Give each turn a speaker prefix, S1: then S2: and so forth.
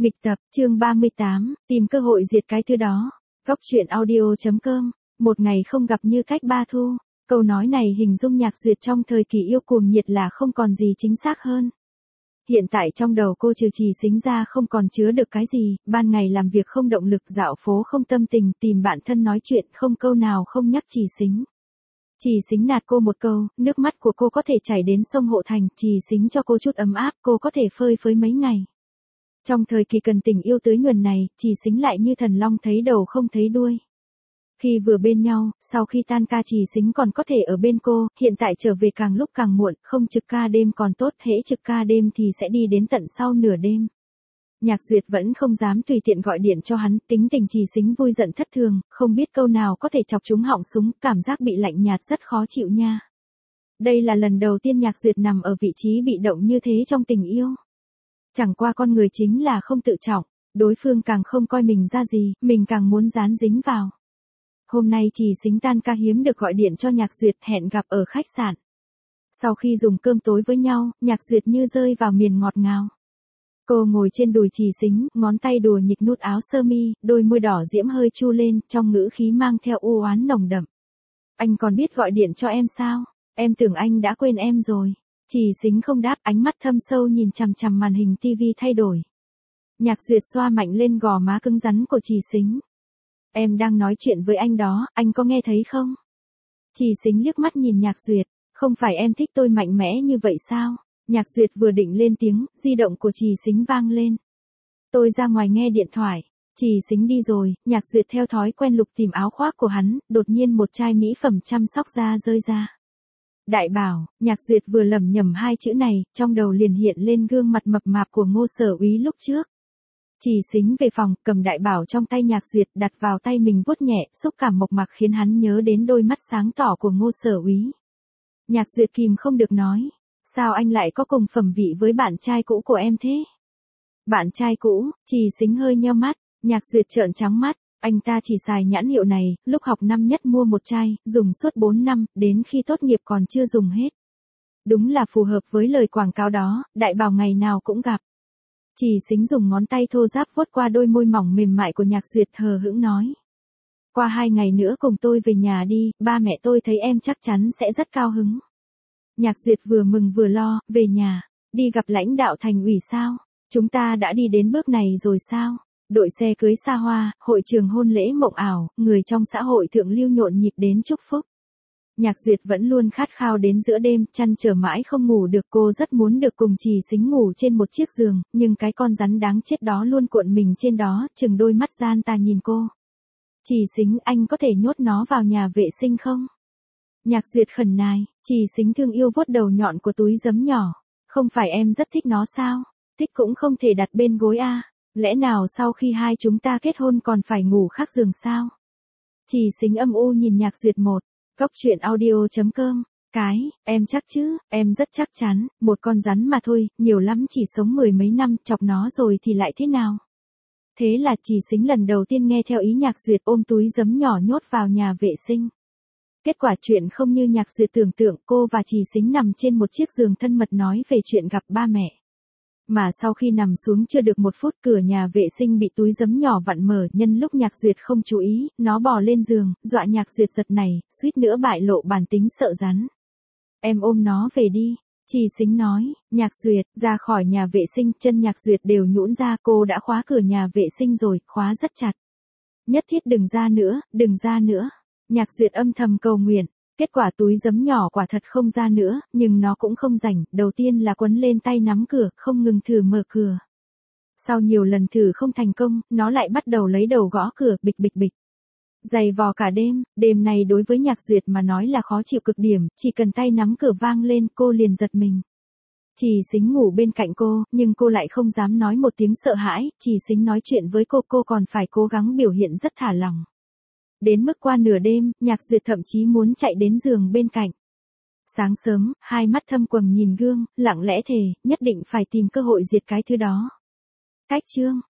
S1: Nghịch tập, chương 38, tìm cơ hội diệt cái thứ đó. Góc truyện audio.com, một ngày không gặp như cách ba thu. Câu nói này hình dung Nhạc Duyệt trong thời kỳ yêu cuồng nhiệt là không còn gì chính xác hơn. Hiện tại trong đầu cô trừ Trì Xính ra không còn chứa được cái gì, ban ngày làm việc không động lực, dạo phố không tâm tình, tìm bạn thân nói chuyện không câu nào không nhắc Trì Xính. Trì Xính nạt cô một câu, nước mắt của cô có thể chảy đến sông Hộ Thành, Trì Xính cho cô chút ấm áp, cô có thể phơi phới mấy ngày. Trong thời kỳ cần tình yêu tưới nhuần này, Trì Xính lại như thần long thấy đầu không thấy đuôi. Khi vừa bên nhau, sau khi tan ca Trì Xính còn có thể ở bên cô, hiện tại trở về càng lúc càng muộn, không trực ca đêm còn tốt, hễ trực ca đêm thì sẽ đi đến tận sau nửa đêm. Nhạc Duyệt vẫn không dám tùy tiện gọi điện cho hắn, tính tình Trì Xính vui giận thất thường, không biết câu nào có thể chọc trúng họng súng, cảm giác bị lạnh nhạt rất khó chịu nha. Đây là lần đầu tiên Nhạc Duyệt nằm ở vị trí bị động như thế trong tình yêu. Chẳng qua con người chính là không tự trọng, đối phương càng không coi mình ra gì, mình càng muốn dán dính vào. Hôm nay Trì Xính tan ca hiếm được gọi điện cho Nhạc Duyệt, hẹn gặp ở khách sạn. Sau khi dùng cơm tối với nhau, Nhạc Duyệt như rơi vào miền ngọt ngào. Cô ngồi trên đùi Trì Xính, ngón tay đùa nhịch nút áo sơ mi, đôi môi đỏ diễm hơi chu lên, trong ngữ khí mang theo u oán nồng đậm. Anh còn biết gọi điện cho em sao? Em tưởng anh đã quên em rồi. Trì Xính không đáp, ánh mắt thâm sâu nhìn chằm chằm màn hình TV thay đổi. Nhạc Duyệt xoa mạnh lên gò má cứng rắn của Trì Xính. Em đang nói chuyện với anh đó, anh có nghe thấy không? Trì Xính liếc mắt nhìn Nhạc Duyệt, không phải em thích tôi mạnh mẽ như vậy sao? Nhạc Duyệt vừa định lên tiếng, di động của Trì Xính vang lên. Tôi ra ngoài nghe điện thoại. Trì Xính đi rồi, Nhạc Duyệt theo thói quen lục tìm áo khoác của hắn, đột nhiên một chai mỹ phẩm chăm sóc da rơi ra. Đại Bảo, Nhạc Duyệt vừa lẩm nhẩm hai chữ này, trong đầu liền hiện lên gương mặt mập mạp của Ngô Sở Úy lúc trước. Trì Xính về phòng, cầm Đại Bảo trong tay Nhạc Duyệt, đặt vào tay mình vuốt nhẹ, xúc cảm mộc mạc khiến hắn nhớ đến đôi mắt sáng tỏ của Ngô Sở Úy. Nhạc Duyệt kìm không được nói, sao anh lại có cùng phẩm vị với bạn trai cũ của em thế? Bạn trai cũ? Trì Xính hơi nheo mắt, Nhạc Duyệt trợn trắng mắt. Anh ta chỉ xài nhãn hiệu này, lúc học năm nhất mua một chai, dùng suốt 4 năm, đến khi tốt nghiệp còn chưa dùng hết. Đúng là phù hợp với lời quảng cáo đó, Đại Bảo ngày nào cũng gặp. Trì Xính dùng ngón tay thô ráp vuốt qua đôi môi mỏng mềm mại của Nhạc Duyệt, hờ hững nói. Qua 2 ngày nữa cùng tôi về nhà đi, ba mẹ tôi thấy em chắc chắn sẽ rất cao hứng. Nhạc Duyệt vừa mừng vừa lo, về nhà, đi gặp lãnh đạo thành ủy sao? Chúng ta đã đi đến bước này rồi sao? Đội xe cưới xa hoa, hội trường hôn lễ mộng ảo, người trong xã hội thượng lưu nhộn nhịp đến chúc phúc. Nhạc Duyệt vẫn luôn khát khao đến giữa đêm, chăn trở mãi không ngủ được, cô rất muốn được cùng Trì Xính ngủ trên một chiếc giường, nhưng cái con rắn đáng chết đó luôn cuộn mình trên đó, chừng đôi mắt gian tà nhìn cô. Trì Xính, anh có thể nhốt nó vào nhà vệ sinh không? Nhạc Duyệt khẩn nài, Trì Xính thương yêu vuốt đầu nhọn của túi giấm nhỏ. Không phải em rất thích nó sao? Thích cũng không thể đặt bên gối à? Lẽ nào sau khi hai chúng ta kết hôn còn phải ngủ khác giường sao? Trì Xính âm u nhìn Nhạc Duyệt một. Góc truyện audio.com. Em chắc chứ, em rất chắc chắn, một con rắn mà thôi, nhiều lắm chỉ sống 10 mấy năm, chọc nó rồi thì lại thế nào? Thế là Trì Xính lần đầu tiên nghe theo ý Nhạc Duyệt, ôm túi giấm nhỏ nhốt vào nhà vệ sinh. Kết quả chuyện không như Nhạc Duyệt tưởng tượng, cô và Trì Xính nằm trên một chiếc giường thân mật nói về chuyện gặp ba mẹ. Mà sau khi nằm xuống chưa được 1 phút, cửa nhà vệ sinh bị túi giấm nhỏ vặn mở, nhân lúc Nhạc Duyệt không chú ý, nó bò lên giường, dọa Nhạc Duyệt giật nảy, suýt nữa bại lộ bản tính sợ rắn. Em ôm nó về đi, Trì Xính nói. Nhạc Duyệt ra khỏi nhà vệ sinh, chân Nhạc Duyệt đều nhũn ra, cô đã khóa cửa nhà vệ sinh rồi, khóa rất chặt. Nhất thiết đừng ra nữa, đừng ra nữa. Nhạc Duyệt âm thầm cầu nguyện. Kết quả túi giấm nhỏ quả thật không ra nữa, nhưng nó cũng không rảnh, đầu tiên là quấn lên tay nắm cửa, không ngừng thử mở cửa. Sau nhiều lần thử không thành công, nó lại bắt đầu lấy đầu gõ cửa, bịch bịch bịch. Giày vò cả đêm, đêm này đối với Nhạc Duyệt mà nói là khó chịu cực điểm, chỉ cần tay nắm cửa vang lên, cô liền giật mình. Trì Xính ngủ bên cạnh cô, nhưng cô lại không dám nói một tiếng sợ hãi, Trì Xính nói chuyện với cô còn phải cố gắng biểu hiện rất thả lỏng. Đến mức qua nửa đêm, Nhạc Duyệt thậm chí muốn chạy đến giường bên cạnh. Sáng sớm, hai mắt thâm quầng nhìn gương, lặng lẽ thề, nhất định phải tìm cơ hội diệt cái thứ đó. Cách chương